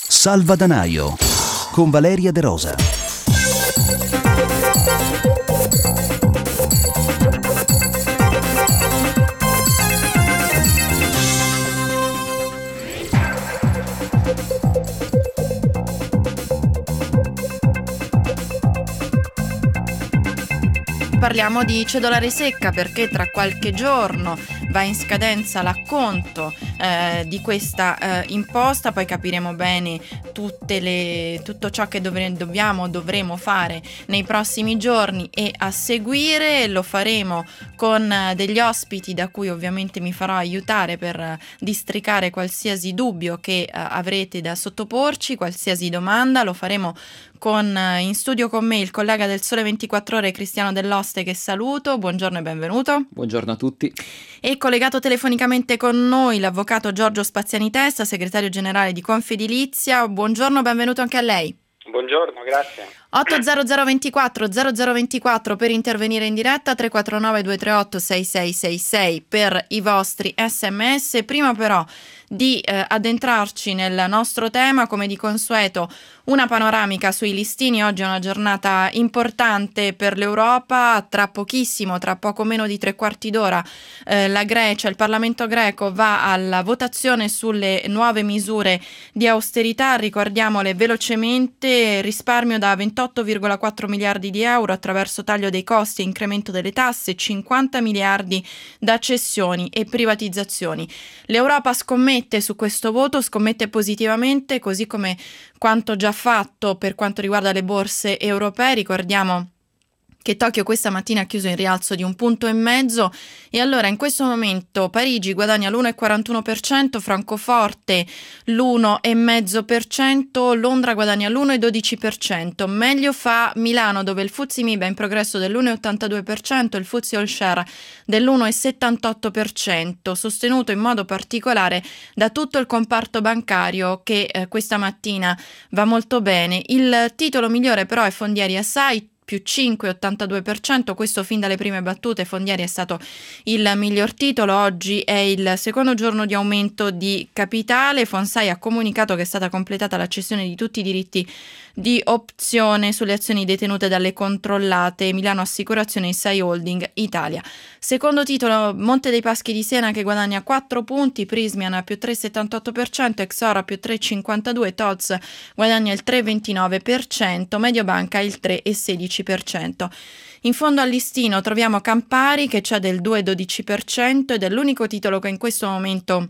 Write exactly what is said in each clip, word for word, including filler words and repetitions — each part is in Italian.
Salvadanaio con Valeria De Rosa. Parliamo di cedolare secca perché tra qualche giorno va in scadenza l'acconto eh, di questa eh, imposta, poi capiremo bene tutte le, tutto ciò che dovre, dobbiamo dovremo fare nei prossimi giorni e a seguire. Lo faremo con eh, degli ospiti da cui ovviamente mi farò aiutare per eh, districare qualsiasi dubbio che eh, avrete da sottoporci, qualsiasi domanda. Lo faremo con eh, in studio con me il collega del Sole ventiquattro Ore Cristiano Dell'Oste, che saluto. Buongiorno e benvenuto. Buongiorno a tutti. E collegato telefonicamente con noi l'avvocato Giorgio Spaziani Testa, segretario generale di Confedilizia. Buongiorno, benvenuto anche a lei. Buongiorno, grazie. otto zero zero ventiquattro zero zero ventiquattro per intervenire in diretta, tre quattro nove due tre otto sei sei sei sei per i vostri sms. Prima però di eh, addentrarci nel nostro tema, come di consueto, una panoramica sui listini. Oggi è una giornata importante per l'Europa. Tra pochissimo, tra poco meno di tre quarti d'ora, eh, la Grecia, il Parlamento greco va alla votazione sulle nuove misure di austerità. Ricordiamole velocemente: risparmio da ventotto virgola quattro miliardi di euro attraverso taglio dei costi e incremento delle tasse, cinquanta miliardi da cessioni e privatizzazioni. L'Europa scommette su questo voto, scommette positivamente, così come quanto già fatto per quanto riguarda le borse europee. Ricordiamo che Tokyo questa mattina ha chiuso in rialzo di un punto e mezzo, e allora in questo momento Parigi guadagna l'uno virgola quarantuno per cento, Francoforte l'uno virgola cinque per cento, Londra guadagna l'uno virgola dodici per cento. Meglio fa Milano, dove il F T S E MIB è in progresso dell'uno virgola ottantadue per cento, il F T S E All Share dell'uno virgola settantotto per cento, sostenuto in modo particolare da tutto il comparto bancario che eh, questa mattina va molto bene. Il titolo migliore però è Fondieri Assai, più cinque virgola ottantadue per cento, questo fin dalle prime battute. Fondieri è stato il miglior titolo. Oggi è il secondo giorno di aumento di capitale. Fonsai ha comunicato che è stata completata la cessione di tutti i diritti di opzione sulle azioni detenute dalle controllate Milano Assicurazione e Sai Holding Italia. Secondo titolo Monte dei Paschi di Siena, che guadagna quattro punti, Prismian più tre virgola settantotto per cento, Exora più tre virgola cinquantadue per cento, T O Z guadagna il tre virgola ventinove per cento, Mediobanca il tre virgola sedici per cento. In fondo al listino troviamo Campari, che c'è del due virgola dodici per cento ed è l'unico titolo che in questo momento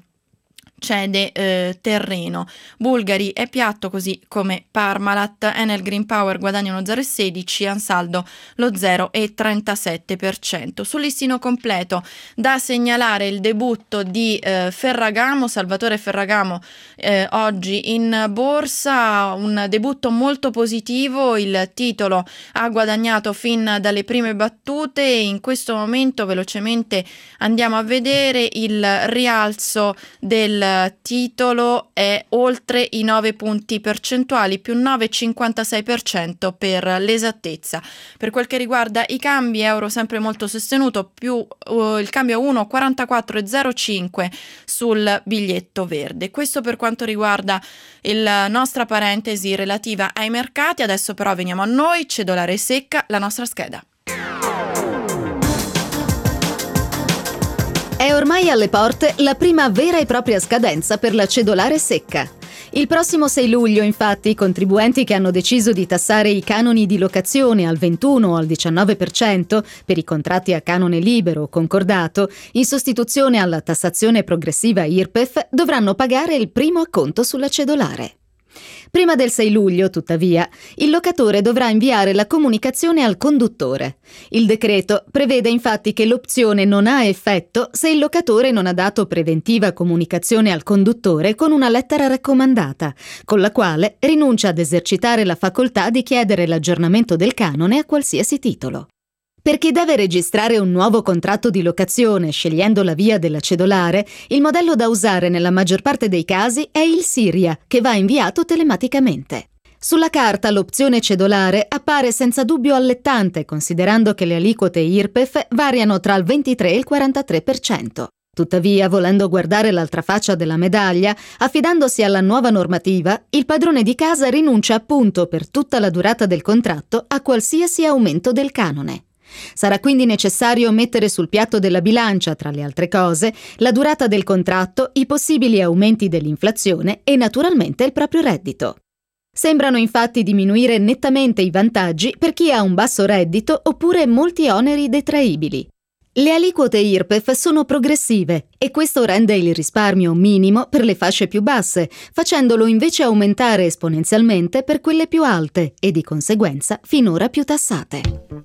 cede eh, terreno. Bulgari è piatto, così come Parmalat. Enel Green Power guadagna uno zero virgola sedici, Ansaldo lo zero virgola trentasette per cento. Sul listino completo da segnalare il debutto di eh, Ferragamo, Salvatore Ferragamo eh, oggi in borsa, un debutto molto positivo. Il titolo ha guadagnato fin dalle prime battute e in questo momento velocemente andiamo a vedere il rialzo del titolo è oltre i nove punti percentuali, più nove virgola cinquantasei per cento per l'esattezza. Per quel che riguarda i cambi, euro sempre molto sostenuto, più uh, il cambio uno virgola quarantaquattro zero cinque sul biglietto verde. Questo per quanto riguarda la nostra parentesi relativa ai mercati. Adesso però veniamo a noi, cedolare secca, la nostra scheda. È ormai alle porte la prima vera e propria scadenza per la cedolare secca. Il prossimo sei luglio, infatti, i contribuenti che hanno deciso di tassare i canoni di locazione al ventuno o al diciannove per cento per i contratti a canone libero o concordato, in sostituzione alla tassazione progressiva I R P E F, dovranno pagare il primo acconto sulla cedolare. Prima del sei luglio, tuttavia, il locatore dovrà inviare la comunicazione al conduttore. Il decreto prevede infatti che l'opzione non ha effetto se il locatore non ha dato preventiva comunicazione al conduttore con una lettera raccomandata, con la quale rinuncia ad esercitare la facoltà di chiedere l'aggiornamento del canone a qualsiasi titolo. Per chi deve registrare un nuovo contratto di locazione scegliendo la via della cedolare, il modello da usare nella maggior parte dei casi è il Siria, che va inviato telematicamente. Sulla carta l'opzione cedolare appare senza dubbio allettante, considerando che le aliquote I R P E F variano tra il ventitré e il quarantatré per cento. Tuttavia, volendo guardare l'altra faccia della medaglia, affidandosi alla nuova normativa, il padrone di casa rinuncia appunto per tutta la durata del contratto a qualsiasi aumento del canone. Sarà quindi necessario mettere sul piatto della bilancia, tra le altre cose, la durata del contratto, i possibili aumenti dell'inflazione e naturalmente il proprio reddito. Sembrano infatti diminuire nettamente i vantaggi per chi ha un basso reddito oppure molti oneri detraibili. Le aliquote I R P E F sono progressive e questo rende il risparmio minimo per le fasce più basse, facendolo invece aumentare esponenzialmente per quelle più alte e di conseguenza finora più tassate.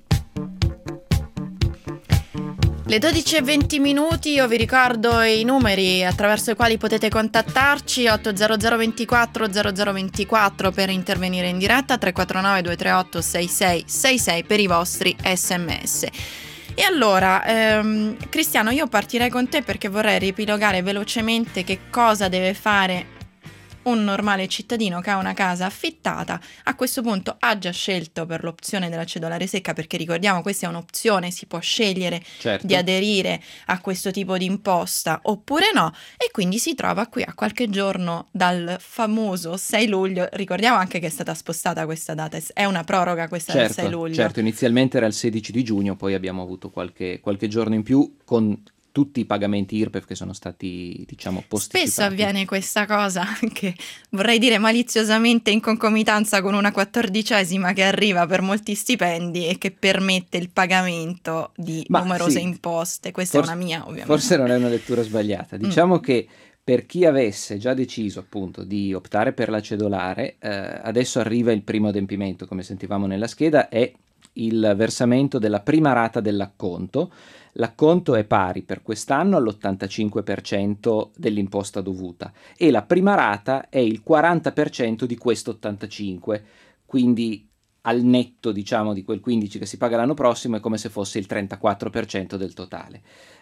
Le dodici e venti minuti, io vi ricordo i numeri attraverso i quali potete contattarci: otto zero zero ventiquattro zero zero ventiquattro per intervenire in diretta, tre quattro nove due tre otto sei sei sei sei per i vostri sms. E allora, ehm, Cristiano, io partirei con te perché vorrei riepilogare velocemente che cosa deve fare un normale cittadino che ha una casa affittata. A questo punto ha già scelto per l'opzione della cedolare secca, perché ricordiamo questa è un'opzione, si può scegliere certo. di aderire a questo tipo di imposta oppure no, e quindi si trova qui a qualche giorno dal famoso sei luglio. Ricordiamo anche che è stata spostata questa data, è una proroga questa certo, del sei luglio. Certo, inizialmente era il sedici di giugno, poi abbiamo avuto qualche, qualche giorno in più con tutti i pagamenti I R P E F che sono stati, diciamo, posticipati. Spesso avviene questa cosa, anche vorrei dire maliziosamente in concomitanza con una quattordicesima che arriva per molti stipendi e che permette il pagamento di Ma numerose sì, imposte. Questa forse, è una mia, ovviamente. Forse non è una lettura sbagliata. Diciamo mm. che per chi avesse già deciso appunto di optare per la cedolare, eh, adesso arriva il primo adempimento, come sentivamo nella scheda, è il versamento della prima rata dell'acconto. L'acconto è pari per quest'anno all'ottantacinque per cento dell'imposta dovuta e la prima rata è il quaranta per cento di questo ottantacinque, quindi al netto, diciamo, di quel quindici che si paga l'anno prossimo è come se fosse il trentaquattro per cento del totale.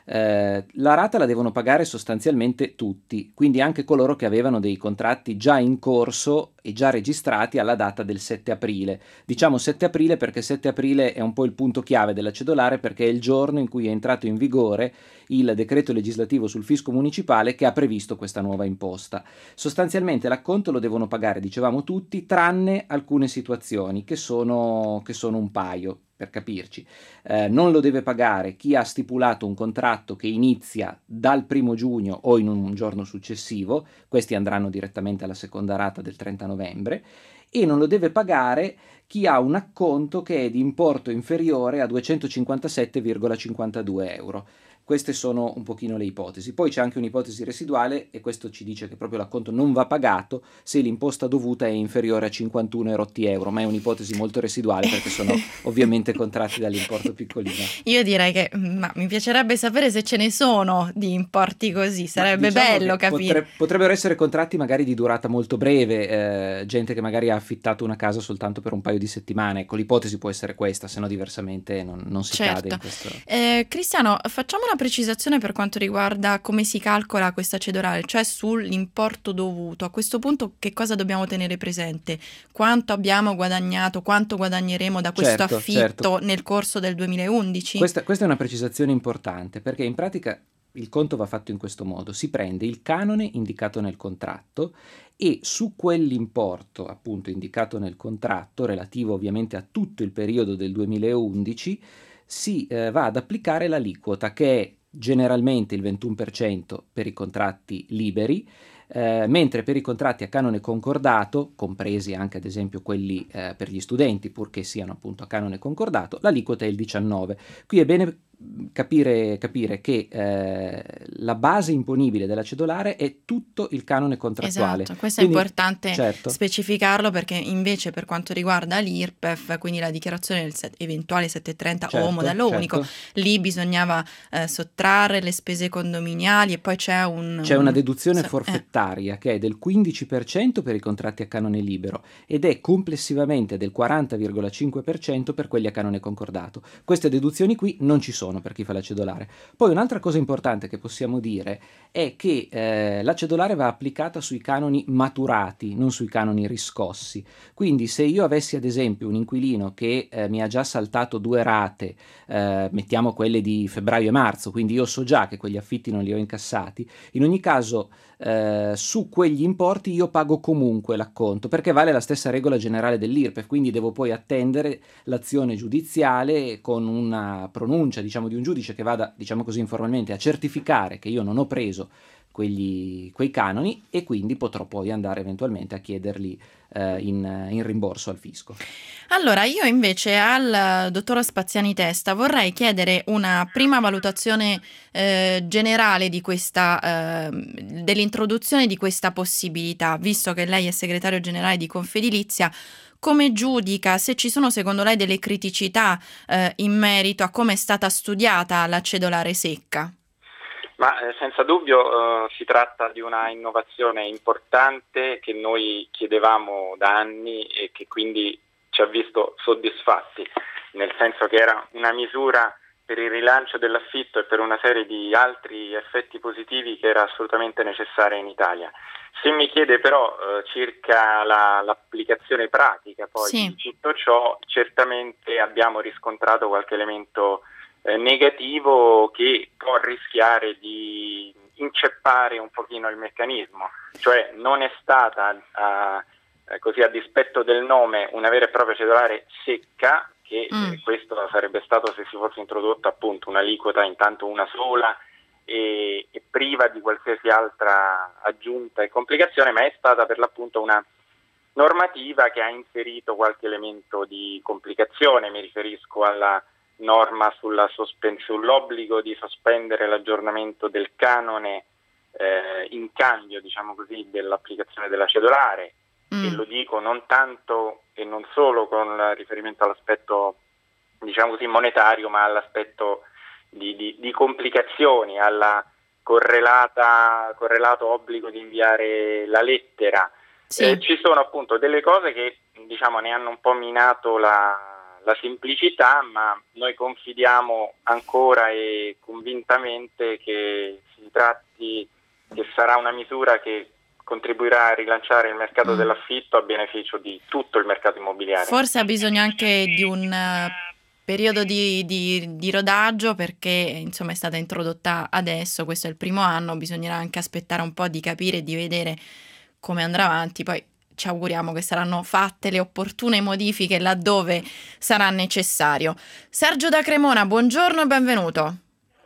Eh, la rata la devono pagare sostanzialmente tutti, quindi anche coloro che avevano dei contratti già in corso e già registrati alla data del sette aprile. Diciamo sette aprile perché sette aprile è un po' il punto chiave della cedolare, perché è il giorno in cui è entrato in vigore il decreto legislativo sul fisco municipale che ha previsto questa nuova imposta. Sostanzialmente l'acconto lo devono pagare, dicevamo, tutti, tranne alcune situazioni che sono, che sono un paio. Per capirci, eh, non lo deve pagare chi ha stipulato un contratto che inizia dal primo giugno o in un giorno successivo, questi andranno direttamente alla seconda rata del trenta novembre, e non lo deve pagare chi ha un acconto che è di importo inferiore a duecentocinquantasette virgola cinquantadue euro. Queste sono un pochino le ipotesi. Poi c'è anche un'ipotesi residuale, e questo ci dice che proprio l'acconto non va pagato se l'imposta dovuta è inferiore a cinquantuno erotti euro, ma è un'ipotesi molto residuale perché sono ovviamente contratti dall'importo piccolino. Io direi che ma mi piacerebbe sapere se ce ne sono di importi così, sarebbe diciamo bello capire. Potre, potrebbero essere contratti magari di durata molto breve, eh, gente che magari ha affittato una casa soltanto per un paio di settimane. Ecco, l'ipotesi può essere questa, se no diversamente non, non si certo. cade in questo. Eh, Cristiano, facciamo una precisazione per quanto riguarda come si calcola questa cedolare, cioè sull'importo dovuto. A questo punto che cosa dobbiamo tenere presente? Quanto abbiamo guadagnato, quanto guadagneremo da questo certo, affitto certo. nel corso del duemilaundici? Questa, questa è una precisazione importante, perché in pratica il conto va fatto in questo modo: si prende il canone indicato nel contratto e su quell'importo appunto indicato nel contratto, relativo ovviamente a tutto il periodo del duemilaundici, si eh, va ad applicare l'aliquota, che è generalmente il ventuno per cento per i contratti liberi, eh, mentre per i contratti a canone concordato, compresi anche ad esempio quelli eh, per gli studenti, purché siano appunto a canone concordato, l'aliquota è il diciannove. Qui è bene capire, capire che eh, la base imponibile della cedolare è tutto il canone contrattuale. Esatto, questo quindi, è importante certo. specificarlo, perché invece per quanto riguarda l'I R P E F, quindi la dichiarazione del set, eventuale settecentotrenta certo, o modello certo. unico, lì bisognava eh, sottrarre le spese condominiali e poi c'è un... C'è una deduzione eh. forfettaria paritaria che è del quindici per cento per i contratti a canone libero ed è complessivamente del quaranta virgola cinque per cento per quelli a canone concordato. Queste deduzioni qui non ci sono per chi fa la cedolare. Poi un'altra cosa importante che possiamo dire è che eh, la cedolare va applicata sui canoni maturati, non sui canoni riscossi. Quindi se io avessi ad esempio un inquilino che eh, mi ha già saltato due rate, eh, mettiamo quelle di febbraio e marzo, quindi io so già che quegli affitti non li ho incassati, in ogni caso eh, su quegli importi io pago comunque l'acconto, perché vale la stessa regola generale dell'I R P E F, quindi devo poi attendere l'azione giudiziale con una pronuncia, diciamo, di un giudice che vada, diciamo così informalmente, a certificare che io non ho preso quegli, quei canoni, e quindi potrò poi andare eventualmente a chiederli eh, in, in rimborso al fisco. Allora, io invece al dottor Spaziani Testa vorrei chiedere una prima valutazione eh, generale di questa, eh, dell'introduzione di questa possibilità, visto che lei è segretario generale di Confedilizia. Come giudica, se ci sono secondo lei delle criticità eh, in merito a come è stata studiata la cedolare secca? Ma eh, senza dubbio eh, si tratta di una innovazione importante che noi chiedevamo da anni e che quindi ci ha visto soddisfatti, nel senso che era una misura per il rilancio dell'affitto e per una serie di altri effetti positivi che era assolutamente necessaria in Italia. Se mi chiede però eh, circa la, l'applicazione pratica poi sì. di tutto ciò, certamente abbiamo riscontrato qualche elemento eh, negativo che può rischiare di inceppare un pochino il meccanismo, cioè non è stata eh, così a dispetto del nome una vera e propria cedolare secca, che mm. eh, questo sarebbe stato se si fosse introdotta appunto un'aliquota intanto una sola e, e priva di qualsiasi altra aggiunta e complicazione, ma è stata per l'appunto una normativa che ha inserito qualche elemento di complicazione. Mi riferisco alla norma sulla sospen- sull'obbligo di sospendere l'aggiornamento del canone eh, in cambio, diciamo così, dell'applicazione della cedolare. Mm. E lo dico non tanto e non solo con riferimento all'aspetto, diciamo così, monetario, ma all'aspetto di, di, di complicazioni, alla correlata correlato obbligo di inviare la lettera. Sì. Eh, ci sono appunto delle cose che, diciamo, ne hanno un po' minato la, la semplicità, ma noi confidiamo ancora e convintamente che si tratti, che sarà una misura che contribuirà a rilanciare il mercato mm. dell'affitto a beneficio di tutto il mercato immobiliare. Forse ha bisogno anche di un uh, periodo di, di, di rodaggio, perché insomma è stata introdotta adesso, questo è il primo anno, bisognerà anche aspettare un po' di capire e di vedere come andrà avanti, poi ci auguriamo che saranno fatte le opportune modifiche laddove sarà necessario. Sergio da Cremona, buongiorno e benvenuto.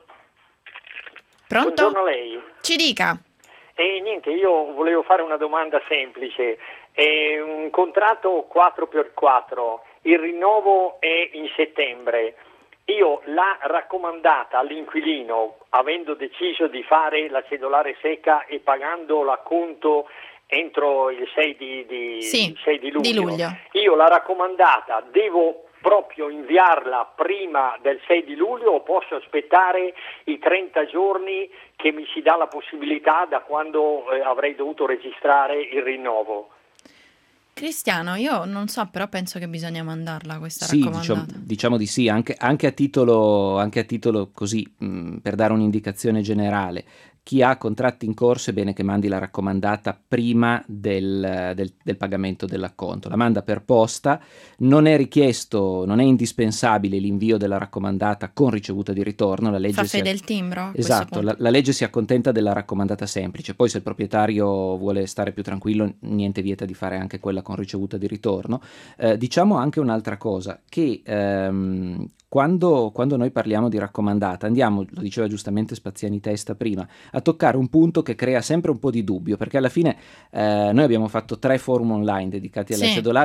Pronto? Buongiorno a lei. Ci dica. E niente, io volevo fare una domanda semplice. È un contratto quattro per quattro, il rinnovo è in settembre. Io l'ha raccomandata all'inquilino, avendo deciso di fare la cedolare secca e pagando l'acconto entro il sei di, di, sì, sei di luglio. di luglio. Io l'ha raccomandata, devo proprio inviarla prima del sei di luglio o posso aspettare i trenta giorni che mi si dà la possibilità da quando eh, avrei dovuto registrare il rinnovo? Cristiano, io non so, però penso che bisogna mandarla questa sì, raccomandata. Diciamo, diciamo di sì, anche, anche a titolo, anche a titolo così, mh, per dare un'indicazione generale. Chi ha contratti in corso è bene che mandi la raccomandata prima del, del, del pagamento dell'acconto. La manda per posta, non è richiesto, non è indispensabile l'invio della raccomandata con ricevuta di ritorno. La legge Fa si fede a... il timbro? Esatto, la, la legge si accontenta della raccomandata semplice, poi se il proprietario vuole stare più tranquillo niente vieta di fare anche quella con ricevuta di ritorno. Eh, diciamo anche un'altra cosa, che ehm, Quando, quando noi parliamo di raccomandata andiamo, lo diceva giustamente Spaziani Testa prima, a toccare un punto che crea sempre un po' di dubbio, perché alla fine eh, noi abbiamo fatto tre forum online dedicati alla sì. cedolare,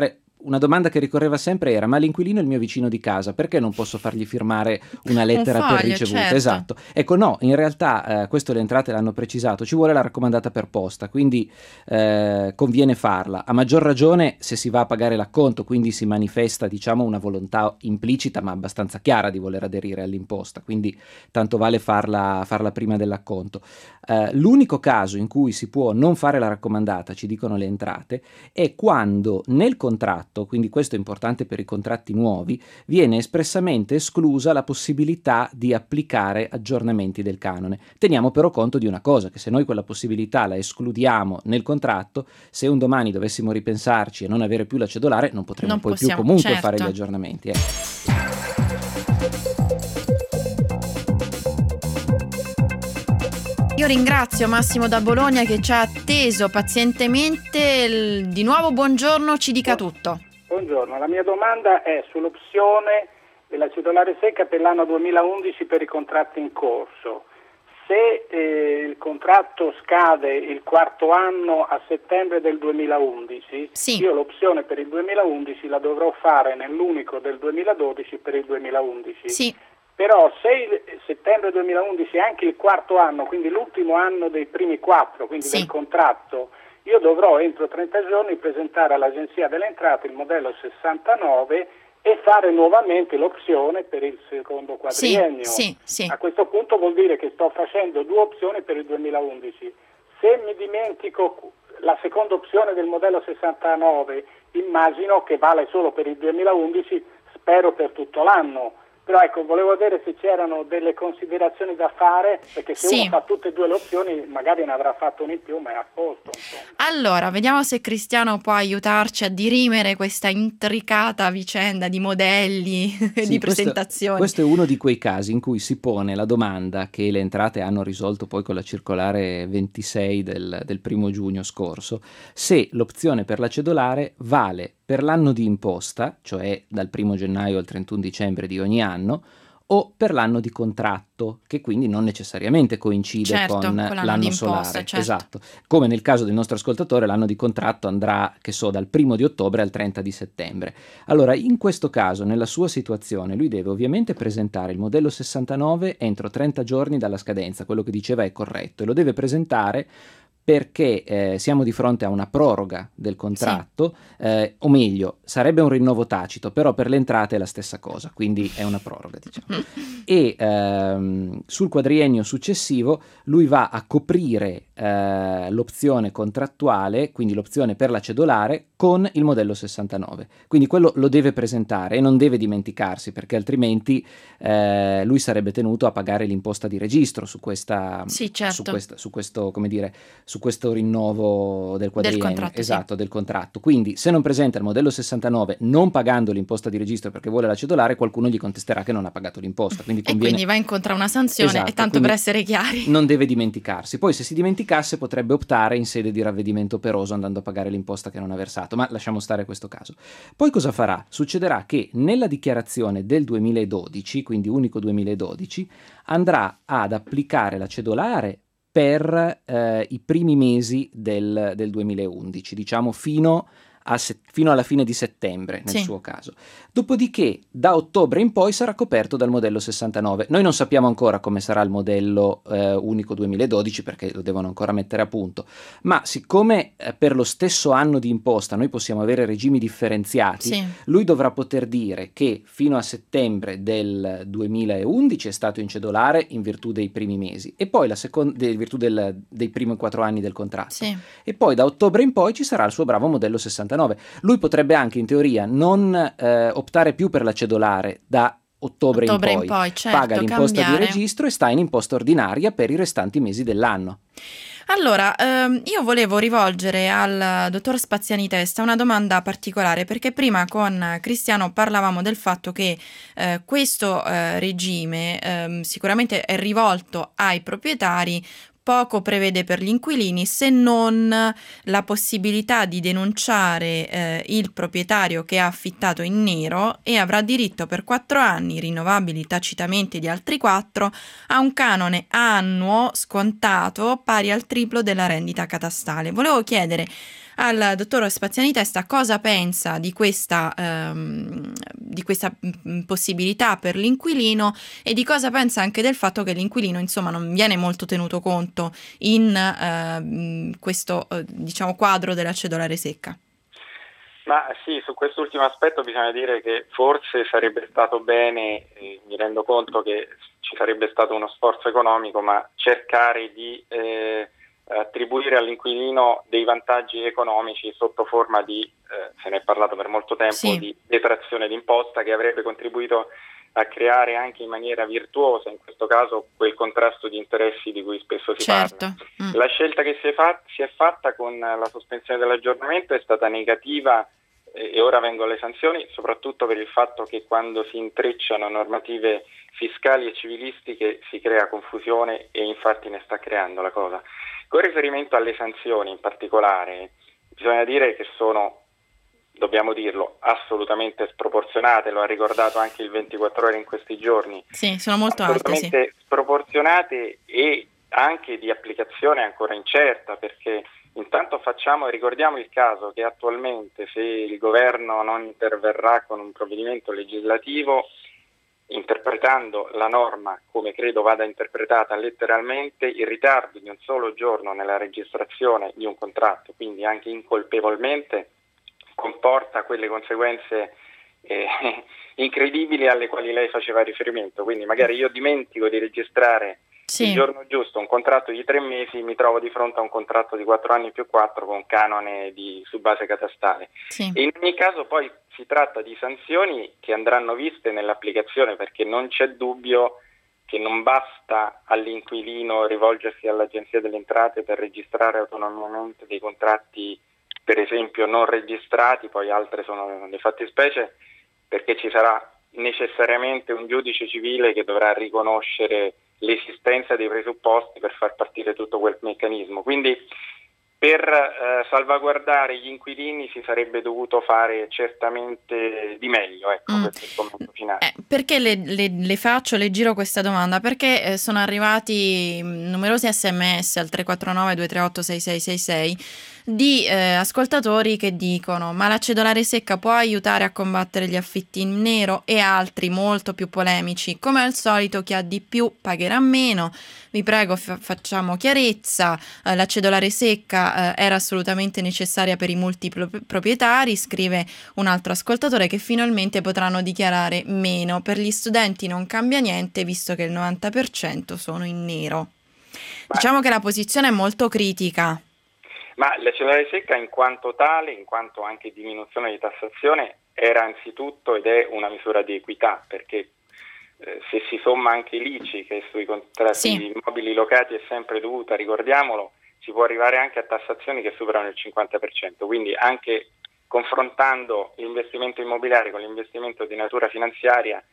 una domanda che ricorreva sempre era: ma l'inquilino è il mio vicino di casa, perché non posso fargli firmare una lettera Un foglio, per ricevuta? certo. Esatto. Ecco, no, in realtà eh, questo le entrate l'hanno precisato, ci vuole la raccomandata per posta, quindi eh, conviene farla, a maggior ragione se si va a pagare l'acconto, quindi si manifesta, diciamo, una volontà implicita ma abbastanza chiara di voler aderire all'imposta, quindi tanto vale farla, farla prima dell'acconto. Eh, l'unico caso in cui si può non fare la raccomandata, ci dicono le entrate, è quando nel contratto, quindi questo è importante per i contratti nuovi, viene espressamente esclusa la possibilità di applicare aggiornamenti del canone. Teniamo però conto di una cosa, che se noi quella possibilità la escludiamo nel contratto, se un domani dovessimo ripensarci e non avere più la cedolare, non potremo Non poi possiamo, più comunque certo. fare gli aggiornamenti. Eh. Io ringrazio Massimo da Bologna che ci ha atteso pazientemente. Il- Di nuovo buongiorno, ci dica tutto. Buongiorno, la mia domanda è sull'opzione della cedolare secca per l'anno duemilaundici per i contratti in corso. Se eh, il contratto scade il quarto anno a settembre del duemilaundici, Sì. io l'opzione per il duemilaundici la dovrò fare nell'unico del duemiladodici per il duemilaundici. Sì, Però se il settembre duemilaundici è anche il quarto anno, quindi l'ultimo anno dei primi quattro, quindi Sì. del contratto, io dovrò entro trenta giorni presentare all'Agenzia delle Entrate il modello sessantanove e fare nuovamente l'opzione per il secondo sì, quadriennio. sì, sì. A questo punto vuol dire che sto facendo due opzioni per il duemilaundici. Se mi dimentico la seconda opzione del modello sessantanove, immagino che vale solo per il duemilaundici, spero per tutto l'anno. Però ecco, volevo vedere se c'erano delle considerazioni da fare, perché se Sì. uno fa tutte e due le opzioni magari ne avrà fatto una in più, ma è a posto. Insomma. Allora, vediamo se Cristiano può aiutarci a dirimere questa intricata vicenda di modelli e Sì, di questo- presentazioni. Questo è uno di quei casi in cui si pone la domanda che le entrate hanno risolto poi con la circolare ventisei del, del primo giugno scorso, se l'opzione per la cedolare vale per l'anno di imposta, cioè dal primo gennaio al trentuno dicembre di ogni anno, o per l'anno di contratto, che quindi non necessariamente coincide Certo, con con l'anno l'anno di imposta, solare. certo. Esatto. Come nel caso del nostro ascoltatore, l'anno di contratto andrà, che so, dal primo di ottobre al trenta di settembre. Allora, in questo caso, nella sua situazione, lui deve ovviamente presentare il modello sessantanove entro trenta giorni dalla scadenza, quello che diceva è corretto, e lo deve presentare perché eh, siamo di fronte a una proroga del contratto, eh, o meglio, sarebbe un rinnovo tacito, però per le entrate è la stessa cosa, quindi è una proroga, diciamo. E ehm, sul quadriennio successivo lui va a coprire eh, l'opzione contrattuale, quindi l'opzione per la cedolare, con il modello sessantanove. Quindi quello lo deve presentare e non deve dimenticarsi, perché altrimenti eh, lui sarebbe tenuto a pagare l'imposta di registro su questa, Sì, certo. su questa, su questo, come dire, su questo rinnovo del quadriennio, contratto, esatto, del contratto. Quindi se non presenta il modello sessantanove non pagando l'imposta di registro perché vuole la cedolare, qualcuno gli contesterà che non ha pagato l'imposta, quindi E conviene... quindi va incontro a una sanzione, Esatto, e tanto quindi per essere chiari. non deve dimenticarsi. Poi se si dimenticasse potrebbe optare in sede di ravvedimento operoso andando a pagare l'imposta che non ha versato, ma lasciamo stare questo caso. Poi cosa farà? Succederà che nella dichiarazione del duemiladodici, quindi unico duemiladodici, andrà ad applicare la cedolare per eh, i primi mesi del, del duemilaundici, diciamo fino, a se- fino alla fine di settembre nel Sì. suo caso. Dopodiché da ottobre in poi sarà coperto dal modello sessantanove. Noi non sappiamo ancora come sarà il modello eh, unico duemiladodici perché lo devono ancora mettere a punto, ma siccome eh, per lo stesso anno di imposta noi possiamo avere regimi differenziati, Sì. lui dovrà poter dire che fino a settembre del duemilaundici è stato in cedolare in virtù dei primi mesi e poi la seconda in virtù del- dei primi quattro anni del contratto. Sì. E poi da ottobre in poi ci sarà il suo bravo modello sessantanove. Lui potrebbe anche in teoria non eh, optare più per la cedolare da ottobre, Ottobre in in poi, poi, certo, paga l'imposta cambiare. di registro e sta in imposta ordinaria per i restanti mesi dell'anno. Allora, ehm, io volevo rivolgere al dottor Spaziani Testa una domanda particolare, perché prima con Cristiano parlavamo del fatto che eh, questo eh, regime ehm, sicuramente è rivolto ai proprietari, poco prevede per gli inquilini, se non la possibilità di denunciare eh, il proprietario che ha affittato in nero e avrà diritto per quattro anni, rinnovabili tacitamente di altri quattro, a un canone annuo scontato pari al triplo della rendita catastale. Volevo chiedere al dottor Spaziani Testa cosa pensa di questa, ehm, di questa possibilità per l'inquilino e di cosa pensa anche del fatto che l'inquilino insomma non viene molto tenuto conto in eh, questo eh, diciamo quadro della cedolare secca. Ma sì, su quest'ultimo aspetto bisogna dire che forse sarebbe stato bene, eh, mi rendo conto che ci sarebbe stato uno sforzo economico, ma cercare di eh, attribuire all'inquilino dei vantaggi economici sotto forma di, eh, se ne è parlato per molto tempo, sì. di detrazione d'imposta che avrebbe contribuito a creare anche in maniera virtuosa, in questo caso, quel contrasto di interessi di cui spesso si certo. parla. Mm. La scelta che si è, fat- si è fatta con la sospensione dell'aggiornamento è stata negativa eh, e ora vengono le sanzioni, soprattutto per il fatto che quando si intrecciano normative fiscali e civilistiche si crea confusione e infatti ne sta creando la cosa. Con riferimento alle sanzioni in particolare, bisogna dire che sono, dobbiamo dirlo, assolutamente sproporzionate, lo ha ricordato anche il ventiquattro ore in questi giorni. Sì, sono molto alte, sì. Assolutamente sproporzionate e anche di applicazione ancora incerta, perché intanto facciamo e ricordiamo il caso che attualmente se il governo non interverrà con un provvedimento legislativo, interpretando la norma come credo vada interpretata letteralmente, il ritardo di un solo giorno nella registrazione di un contratto, quindi anche incolpevolmente, comporta quelle conseguenze eh, incredibili alle quali lei faceva riferimento. Quindi magari io dimentico di registrare sì. il giorno giusto un contratto di tre mesi, mi trovo di fronte a un contratto di quattro anni più quattro con canone di, su base catastale. Sì. E in ogni caso poi si tratta di sanzioni che andranno viste nell'applicazione, perché non c'è dubbio che non basta all'inquilino rivolgersi all'Agenzia delle Entrate per registrare autonomamente dei contratti, per esempio non registrati, poi altre sono le fattispecie, perché ci sarà necessariamente un giudice civile che dovrà riconoscere l'esistenza dei presupposti per far partire tutto quel meccanismo. Quindi per eh, salvaguardare gli inquilini si sarebbe dovuto fare certamente di meglio, ecco, mm. questo è il commento finale. Eh, perché le, le, le faccio, le giro questa domanda? Perché eh, sono arrivati numerosi sms al tre quattro nove due tre otto sei sei sei sei di eh, ascoltatori che dicono: ma la cedolare secca può aiutare a combattere gli affitti in nero? E altri molto più polemici: come al solito chi ha di più pagherà meno, vi prego fa- facciamo chiarezza, eh, la cedolare secca eh, era assolutamente necessaria per i multiproprietari, scrive un altro ascoltatore, che finalmente potranno dichiarare meno. Per gli studenti non cambia niente visto che il novanta per cento sono in nero. Beh. Diciamo che la posizione è molto critica. Ma la cedolare secca in quanto tale, in quanto anche diminuzione di tassazione, era anzitutto ed è una misura di equità, perché eh, se si somma anche l'I C I che sui contratti sì. di immobili locati è sempre dovuta, ricordiamolo, si può arrivare anche a tassazioni che superano il cinquanta per cento, quindi anche confrontando l'investimento immobiliare con l'investimento di natura finanziaria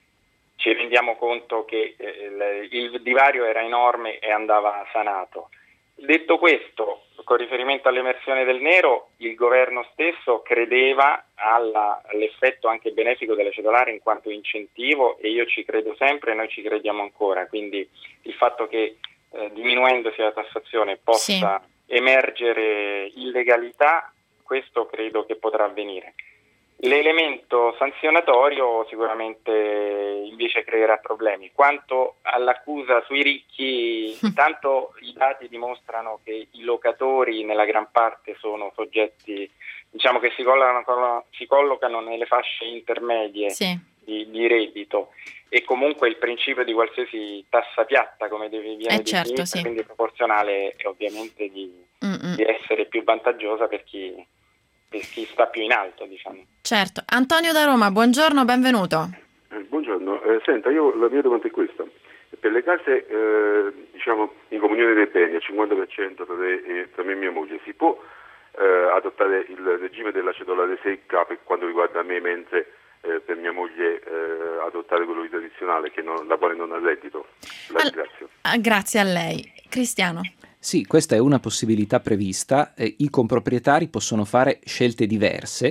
ci rendiamo conto che eh, il divario era enorme e andava sanato. Detto questo, con riferimento all'emersione del nero, il governo stesso credeva alla, all'effetto anche benefico della cedolare in quanto incentivo, e io ci credo sempre e noi ci crediamo ancora, quindi il fatto che eh, diminuendosi la tassazione possa sì. emergere illegalità, questo credo che potrà avvenire. L'elemento sanzionatorio sicuramente invece creerà problemi. Quanto all'accusa sui ricchi, intanto i dati dimostrano che i locatori nella gran parte sono soggetti, diciamo, che si collocano, si collocano nelle fasce intermedie sì. di, di reddito, e comunque il principio di qualsiasi tassa piatta, come deve viene eh certo, definita, sì. quindi proporzionale, è ovviamente di, di essere più vantaggiosa per chi, per chi sta più in alto, diciamo. Certo. Antonio da Roma, buongiorno, benvenuto. Eh, buongiorno, eh, senta, io la mia domanda è questa: per le case eh, diciamo in comunione dei beni al cinquanta per cento tra, le, tra me e mia moglie, si può eh, adottare il regime della cedolare secca per quanto riguarda me, mentre eh, per mia moglie eh, adottare quello tradizionale, che non, la quale non ha reddito? La All- ringrazio. Ah, grazie a lei. Cristiano. Sì, questa è una possibilità prevista. Eh, I comproprietari possono fare scelte diverse.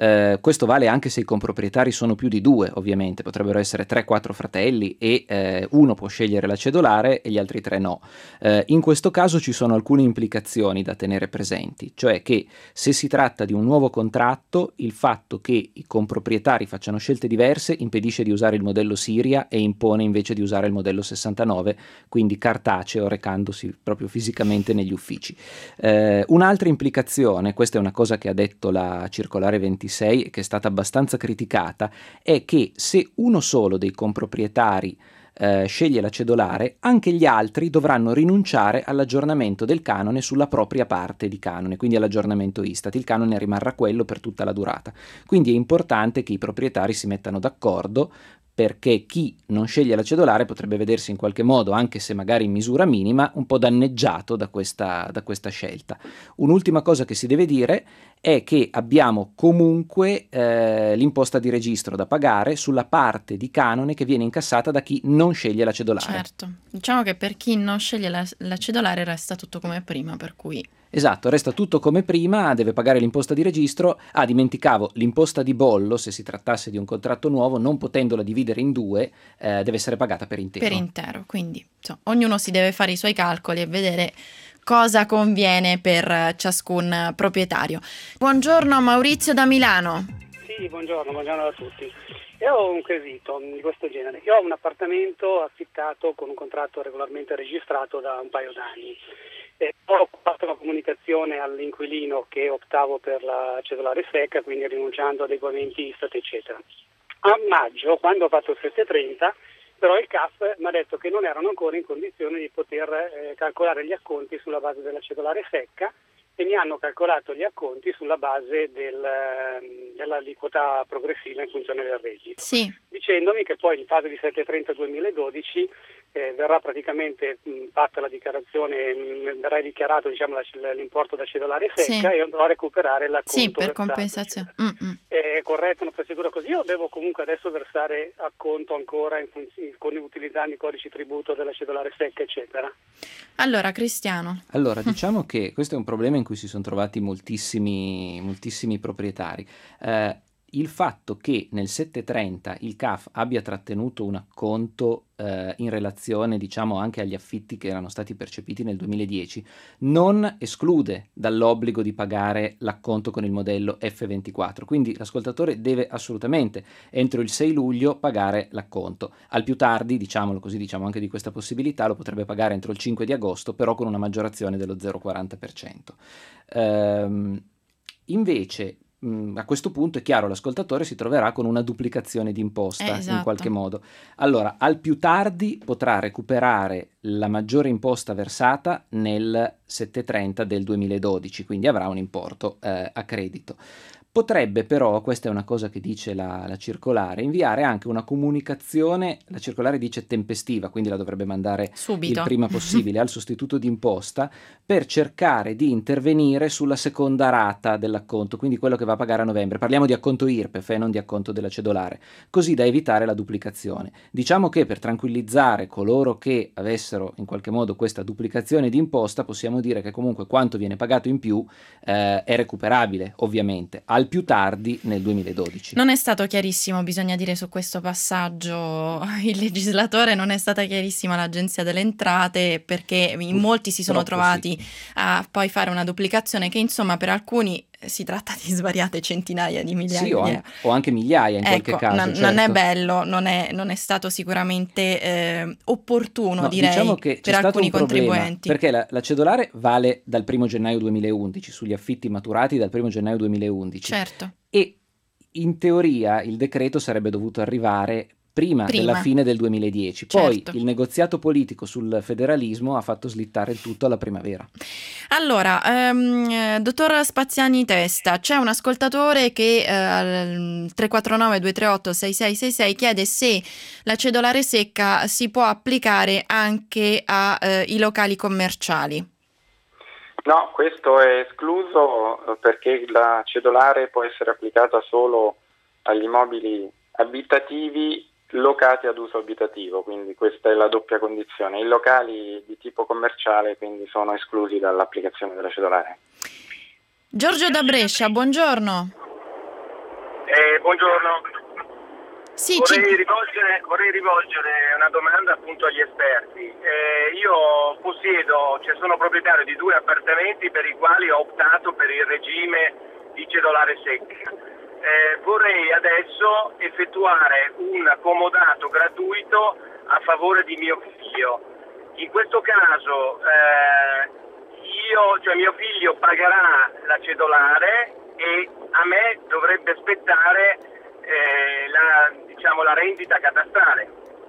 Eh, questo vale anche se i comproprietari sono più di due, ovviamente, potrebbero essere tre quattro fratelli e eh, uno può scegliere la cedolare e gli altri tre no. Eh, in questo caso ci sono alcune implicazioni da tenere presenti, cioè che se si tratta di un nuovo contratto, il fatto che i comproprietari facciano scelte diverse impedisce di usare il modello Siria e impone invece di usare il modello sessantanove, quindi cartaceo, recandosi proprio fisicamente negli uffici. Eh, un'altra implicazione, questa è una cosa che ha detto la circolare ventisei e che è stata abbastanza criticata, è che se uno solo dei comproprietari eh, sceglie la cedolare, anche gli altri dovranno rinunciare all'aggiornamento del canone sulla propria parte di canone, quindi all'aggiornamento Istat. Il canone rimarrà quello per tutta la durata. Quindi è importante che i proprietari si mettano d'accordo, perché chi non sceglie la cedolare potrebbe vedersi in qualche modo, anche se magari in misura minima, un po' danneggiato da questa, da questa scelta. Un'ultima cosa che si deve dire è che abbiamo comunque eh, l'imposta di registro da pagare sulla parte di canone che viene incassata da chi non sceglie la cedolare. Certo, diciamo che per chi non sceglie la, la cedolare resta tutto come prima, per cui... Esatto, resta tutto come prima, deve pagare l'imposta di registro. Ah, dimenticavo, l'imposta di bollo, se si trattasse di un contratto nuovo, non potendola dividere in due, eh, deve essere pagata per intero. Per intero, quindi insomma, ognuno si deve fare i suoi calcoli e vedere cosa conviene per ciascun proprietario. Buongiorno Maurizio da Milano. Sì, buongiorno, buongiorno a tutti. Io ho un quesito di questo genere. Io ho un appartamento affittato con un contratto regolarmente registrato da un paio d'anni. Eh, ho fatto la comunicazione all'inquilino che optavo per la cedolare secca, quindi rinunciando ad adeguamenti Istat, eccetera. A maggio, quando ho fatto il settecentotrenta, però il C A F mi ha detto che non erano ancora in condizione di poter eh, calcolare gli acconti sulla base della cedolare secca, e mi hanno calcolato gli acconti sulla base del, dell'aliquota progressiva in funzione del reddito, sì, dicendomi che poi in fase di settecentotrenta duemiladodici eh, verrà praticamente mh, fatta la dichiarazione, mh, verrà dichiarato diciamo, la, l'importo da cedolare secca, sì, e andrò a recuperare l'acconto. Sì, per versato, compensazione. È corretta una procedura così o devo comunque adesso versare acconto ancora in funzione, con, utilizzando i codici tributo della cedolare secca, eccetera? Allora, Cristiano. Allora, diciamo che questo è un problema in cui si sono trovati moltissimi, moltissimi proprietari. Eh, il fatto che nel settecentotrenta il C A F abbia trattenuto un acconto eh, in relazione, diciamo, anche agli affitti che erano stati percepiti nel duemiladieci, non esclude dall'obbligo di pagare l'acconto con il modello F ventiquattro. Quindi l'ascoltatore deve assolutamente, entro il sei luglio, pagare l'acconto. Al più tardi, diciamolo così, diciamo anche di questa possibilità, lo potrebbe pagare entro il cinque di agosto, però con una maggiorazione dello zero virgola quaranta per cento. Ehm, invece, a questo punto è chiaro, l'ascoltatore si troverà con una duplicazione di imposta, eh, esatto, in qualche modo. Allora, al più tardi potrà recuperare la maggiore imposta versata nel settecentotrenta del duemiladodici, quindi avrà un importo eh, a credito. Potrebbe però, questa è una cosa che dice la, la circolare, inviare anche una comunicazione, la circolare dice tempestiva, quindi la dovrebbe mandare subito, il prima possibile al sostituto d'imposta, per cercare di intervenire sulla seconda rata dell'acconto, quindi quello che va a pagare a novembre. Parliamo di acconto I R P E F e eh, non di acconto della cedolare, così da evitare la duplicazione. Diciamo che per tranquillizzare coloro che avessero in qualche modo questa duplicazione di imposta, possiamo dire che comunque quanto viene pagato in più eh, è recuperabile, ovviamente, al più tardi nel duemiladodici. Non è stato chiarissimo, bisogna dire, su questo passaggio il legislatore, non è stata chiarissima l'Agenzia delle Entrate, perché in molti si sono Purtroppo trovati sì. a poi fare una duplicazione che insomma per alcuni si tratta di svariate centinaia di migliaia sì, o, di an- o anche migliaia in ecco, qualche caso. Non, certo. non è bello, non è, non è stato sicuramente eh, opportuno, no, direi, diciamo che per c'è alcuni stato un problema, contribuenti. Perché la, la cedolare vale dal primo gennaio duemilaundici, sugli affitti maturati dal primo gennaio duemilaundici. Certo. E in teoria il decreto sarebbe dovuto arrivare prima, Prima. della fine del duemiladieci. Poi Certo. il negoziato politico sul federalismo ha fatto slittare il tutto alla primavera. Allora, ehm, dottor Spaziani Testa, c'è un ascoltatore che eh, al tre quattro nove due tre otto sei sei sei sei chiede se la cedolare secca si può applicare anche ai locali commerciali. No, questo è escluso perché la cedolare può essere applicata solo agli immobili abitativi locati ad uso abitativo, quindi questa è la doppia condizione. I locali di tipo commerciale quindi sono esclusi dall'applicazione della cedolare. Giorgio da Brescia, buongiorno. Eh, buongiorno. Sì, vorrei, ci... rivolgere, vorrei rivolgere una domanda appunto agli esperti. Eh, io possiedo, cioè sono proprietario di due appartamenti per i quali ho optato per il regime di cedolare secca. Eh, vorrei adesso effettuare un comodato gratuito a favore di mio figlio. In questo caso eh, io, cioè mio figlio pagherà la cedolare e a me dovrebbe spettare eh, la, diciamo, la rendita catastale.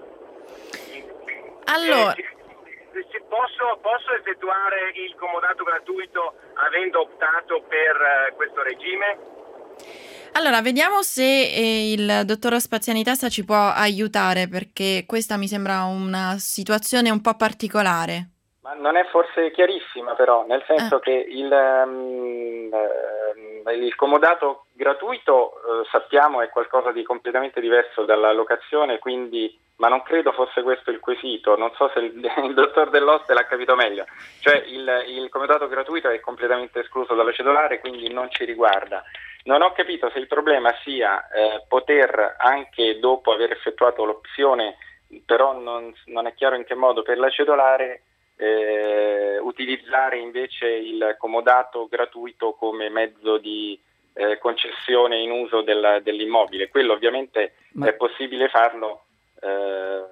Allora, eh, posso, posso effettuare il comodato gratuito avendo optato per eh, questo regime? allora vediamo se eh, il dottor Spazianitessa ci può aiutare, perché questa mi sembra una situazione un po' particolare. Ma non è forse chiarissima però, nel senso Eh. che il, um, eh, il comodato gratuito eh, sappiamo è qualcosa di completamente diverso dalla locazione, quindi, ma non credo fosse questo il quesito, non so se il, il dottor Dell'Oste l'ha capito meglio, cioè il, il comodato gratuito è completamente escluso dalla cedolare, quindi non ci riguarda. Non ho capito se il problema sia eh, poter, anche dopo aver effettuato l'opzione, però non, non è chiaro in che modo, per la cedolare, Eh, utilizzare invece il comodato gratuito come mezzo di eh, concessione in uso del, dell'immobile. Quello ovviamente Ma... è possibile farlo eh,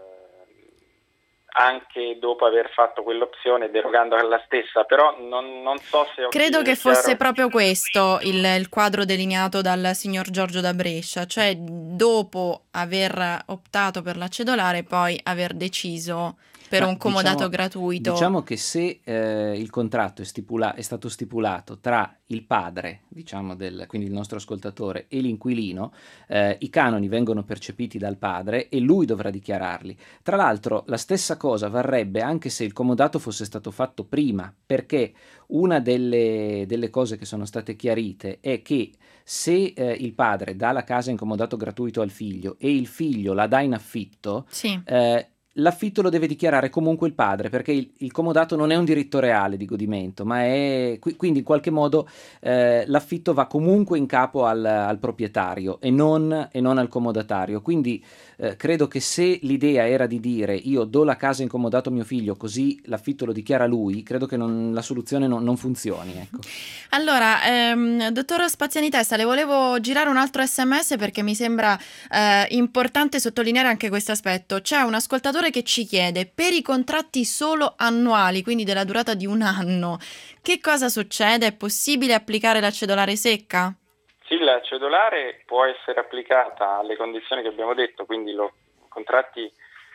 anche dopo aver fatto quell'opzione derogando alla stessa, però non, non so se ho Credo che chiaro. fosse proprio questo il, il quadro delineato dal signor Giorgio da Brescia, cioè dopo aver optato per la cedolare poi aver deciso per Ma un comodato diciamo, gratuito. Diciamo che se eh, il contratto è, stipula- è stato stipulato tra il padre, diciamo del, quindi il nostro ascoltatore, e l'inquilino, eh, i canoni vengono percepiti dal padre e lui dovrà dichiararli. Tra l'altro la stessa cosa varrebbe anche se il comodato fosse stato fatto prima, perché una delle, delle cose che sono state chiarite è che se eh, il padre dà la casa in comodato gratuito al figlio e il figlio la dà in affitto, Sì. eh, l'affitto lo deve dichiarare comunque il padre, perché il, il comodato non è un diritto reale di godimento, ma è qui- quindi in qualche modo eh, l'affitto va comunque in capo al, al proprietario e non, e non al comodatario. Quindi eh, credo che se l'idea era di dire io do la casa in comodato a mio figlio così l'affitto lo dichiara lui, credo che non, la soluzione non, non funzioni. Ecco. Allora, ehm, dottor Spazianitessa, le volevo girare un altro sms perché mi sembra eh, importante sottolineare anche questo aspetto. C'è un ascoltatore che ci chiede, per i contratti solo annuali, quindi della durata di un anno, che cosa succede? È possibile applicare la cedolare secca? Sì, la cedolare può essere applicata alle condizioni che abbiamo detto, quindi lo, contratti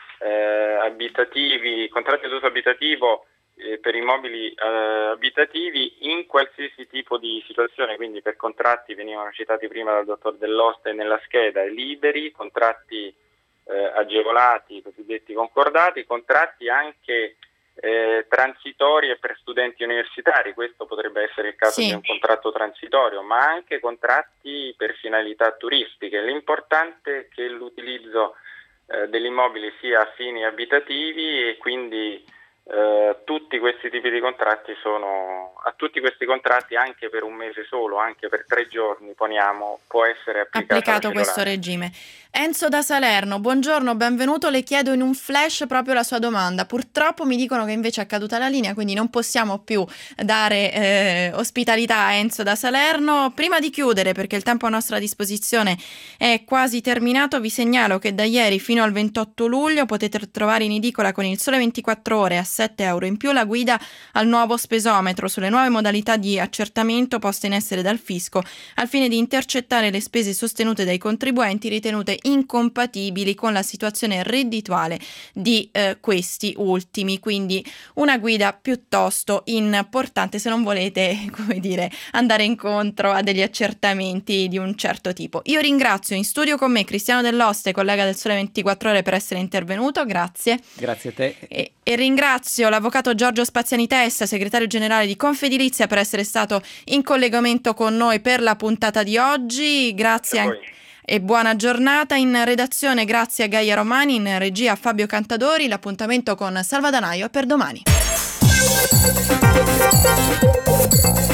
eh, abitativi, contratti ad uso abitativo eh, per immobili eh, abitativi in qualsiasi tipo di situazione, quindi per contratti venivano citati prima dal dottor Dell'Oste nella scheda, liberi, contratti Eh, agevolati, cosiddetti concordati, contratti anche eh, transitori e per studenti universitari, questo potrebbe essere il caso Sì. di un contratto transitorio, ma anche contratti per finalità turistiche. L'importante è che l'utilizzo eh, dell'immobile sia a fini abitativi e quindi eh, tutti questi tipi di contratti sono, a tutti questi contratti anche per un mese solo, anche per tre giorni poniamo, può essere applicato, applicato questo regime. Enzo da Salerno, buongiorno, benvenuto, le chiedo in un flash proprio la sua domanda. Purtroppo mi dicono che invece è caduta la linea, quindi non possiamo più dare eh, ospitalità a Enzo da Salerno. Prima di chiudere, perché il tempo a nostra disposizione è quasi terminato, vi segnalo che da ieri fino al ventotto luglio potete trovare in edicola con il Sole ventiquattro Ore a sette euro in più la guida al nuovo spesometro sulle nuove modalità di accertamento poste in essere dal fisco al fine di intercettare le spese sostenute dai contribuenti ritenute incompatibili con la situazione reddituale di eh, questi ultimi, quindi una guida piuttosto importante se non volete, come dire, andare incontro a degli accertamenti di un certo tipo. Io ringrazio in studio con me Cristiano Dell'Oste, collega del Sole ventiquattro Ore, per essere intervenuto, grazie. Grazie a te. E, e ringrazio l'avvocato Giorgio Spazianitessa, segretario generale di Confedilizia, per essere stato in collegamento con noi per la puntata di oggi. Grazie anche e buona giornata in redazione, grazie a Gaia Romani, in regia Fabio Cantadori. L'appuntamento con Salva Danaio è per domani.